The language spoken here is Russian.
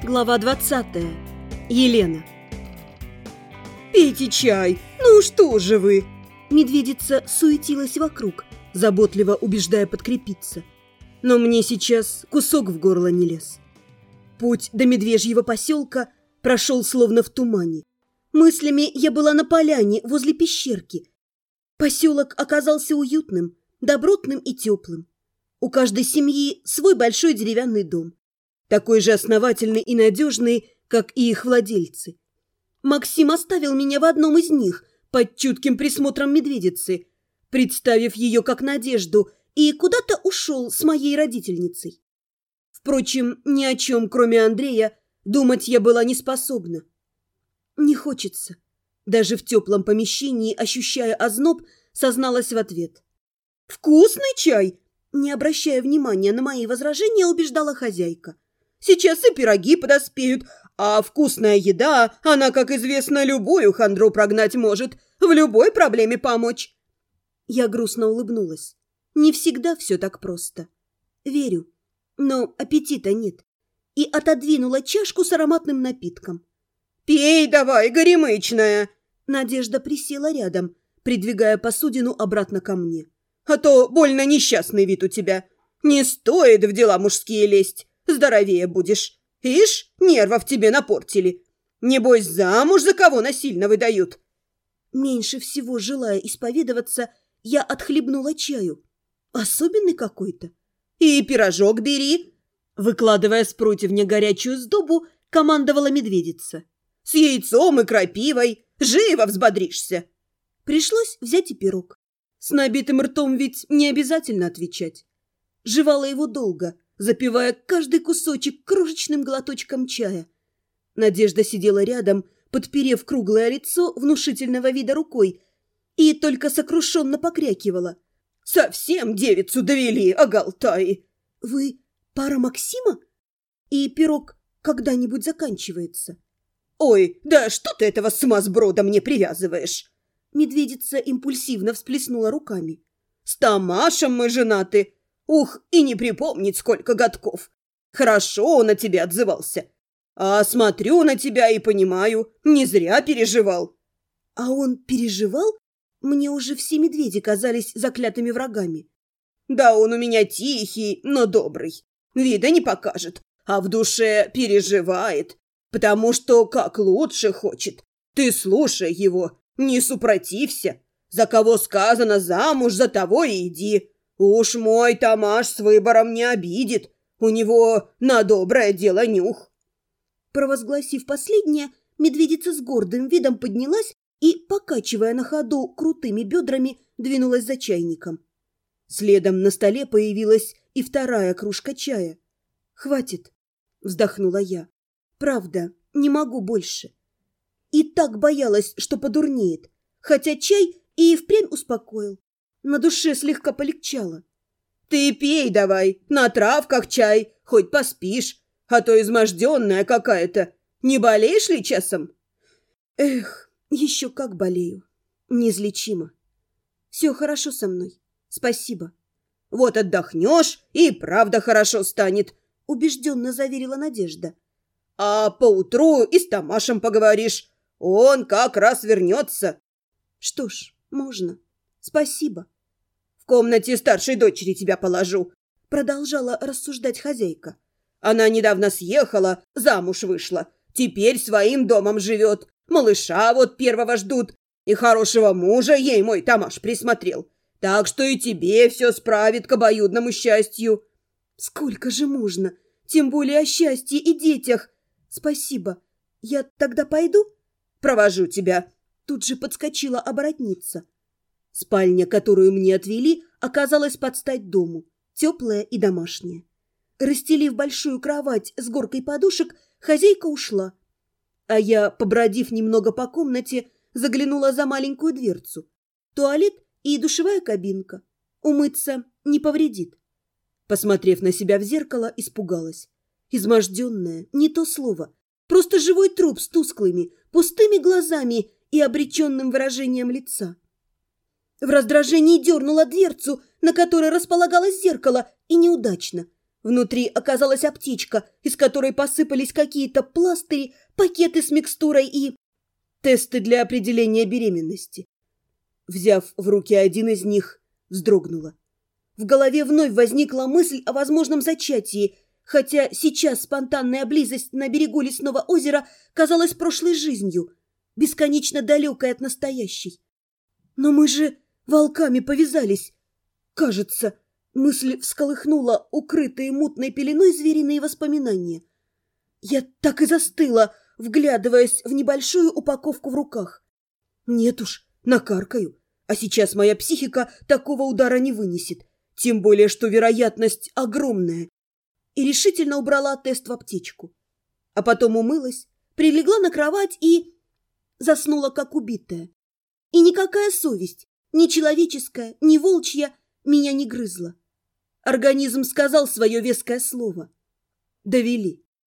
Глава 20. Елена. «Пейте чай! Ну что же вы!» Медведица суетилась вокруг, заботливо убеждая подкрепиться. Но мне сейчас кусок в горло не лез. Путь до медвежьего поселка прошел словно в тумане. Мыслями я была на поляне возле пещерки. Поселок оказался уютным, добротным и теплым. У каждой семьи свой большой деревянный дом. Такой же основательный и надежный, как и их владельцы. Максим оставил меня в одном из них, под чутким присмотром медведицы, представив ее как Надежду, и куда-то ушел с моей родительницей. Впрочем, ни о чем, кроме Андрея, думать я была не способна. Не хочется. Даже в теплом помещении, ощущая озноб, созналась в ответ. «Вкусный чай!» Не обращая внимания на мои возражения, убеждала хозяйка. «Сейчас и пироги подоспеют, а вкусная еда, она, как известно, любую хандру прогнать может, в любой проблеме помочь». Я грустно улыбнулась. Не всегда все так просто. Верю, но аппетита нет. И отодвинула чашку с ароматным напитком. «Пей давай, горемычная!» Надежда присела рядом, придвигая посудину обратно ко мне. «А то больно несчастный вид у тебя. Не стоит в дела мужские лезть, здоровее будешь. Ишь, нервов тебе напортили. Небось, замуж за кого насильно выдают». Меньше всего желая исповедоваться, я отхлебнула чаю. Особенный какой-то. «И пирожок бери!» Выкладывая с противня горячую сдобу, командовала медведица. «С яйцом и крапивой. Живо взбодришься!» Пришлось взять и пирог. С набитым ртом ведь не обязательно отвечать. Жевала его долго, запивая каждый кусочек крошечным глоточком чая. Надежда сидела рядом, подперев круглое лицо внушительного вида рукой, и только сокрушенно покрякивала. «Совсем девицу довели, оголтаи!» «Вы пара Максима? И пирог когда-нибудь заканчивается?» «Ой, да что ты этого сумасброда мне привязываешь?» Медведица импульсивно всплеснула руками. «С Тамашем мы женаты. Ух, и не припомнить, сколько годков. Хорошо он о тебе отзывался. А смотрю на тебя и понимаю, не зря переживал». «А он переживал? Мне уже все медведи казались заклятыми врагами». «Да он у меня тихий, но добрый. Вида не покажет, а в душе переживает, потому что как лучше хочет. Ты слушай его, не супротився. За кого сказано замуж, за того и иди. Уж мой Тамаш с выбором не обидит. У него на доброе дело нюх». Провозгласив последнее, медведица с гордым видом поднялась и, покачивая на ходу крутыми бедрами, двинулась за чайником. Следом на столе появилась и вторая кружка чая. «Хватит», — вздохнула я. «Правда, не могу больше». И так боялась, что подурнеет, хотя чай и впрямь успокоил. На душе слегка полегчало. «Ты пей давай, на травках чай, хоть поспишь, а то изможденная какая-то. Не болеешь ли часом?» «Эх, еще как болею. Неизлечимо. Все хорошо со мной. Спасибо». «Вот отдохнешь, и правда хорошо станет», — убежденно заверила Надежда. «А поутру и с Тамашем поговоришь. Он как раз вернется». «Что ж, можно. Спасибо». «В комнате старшей дочери тебя положу», — продолжала рассуждать хозяйка. «Она недавно съехала, замуж вышла. Теперь своим домом живет. Малыша вот первого ждут. И хорошего мужа ей мой Тамаш присмотрел. Так что и тебе все справит к обоюдному счастью». «Сколько же можно? Тем более о счастье и детях. Спасибо. Я тогда пойду?» «Провожу тебя». Тут же подскочила оборотница. Спальня, которую мне отвели, оказалась под стать дому, теплая и домашняя. Расстелив большую кровать с горкой подушек, хозяйка ушла. А я, побродив немного по комнате, заглянула за маленькую дверцу. Туалет и душевая кабинка. Умыться не повредит. Посмотрев на себя в зеркало, испугалась. Изможденная, не то слово. Просто живой труп с тусклыми, пустыми глазами и обреченным выражением лица. В раздражении дернула дверцу, на которой располагалось зеркало, и неудачно. Внутри оказалась аптечка, из которой посыпались какие-то пластыри, пакеты с микстурой и тесты для определения беременности. Взяв в руки один из них, вздрогнула. В голове вновь возникла мысль о возможном зачатии, хотя сейчас спонтанная близость на берегу лесного озера казалась прошлой жизнью, бесконечно далекой от настоящей. Но мы же волками повязались. Кажется, мысль всколыхнула укрытые мутной пеленой звериные воспоминания. Я так и застыла, вглядываясь в небольшую упаковку в руках. Нет уж, накаркаю. А сейчас моя психика такого удара не вынесет. Тем более, что вероятность огромная. И решительно убрала тест в аптечку. А потом умылась, прилегла на кровать и заснула, как убитая. И никакая совесть, ни человеческая, ни волчья, меня не грызла. Организм сказал свое веское слово. Довели.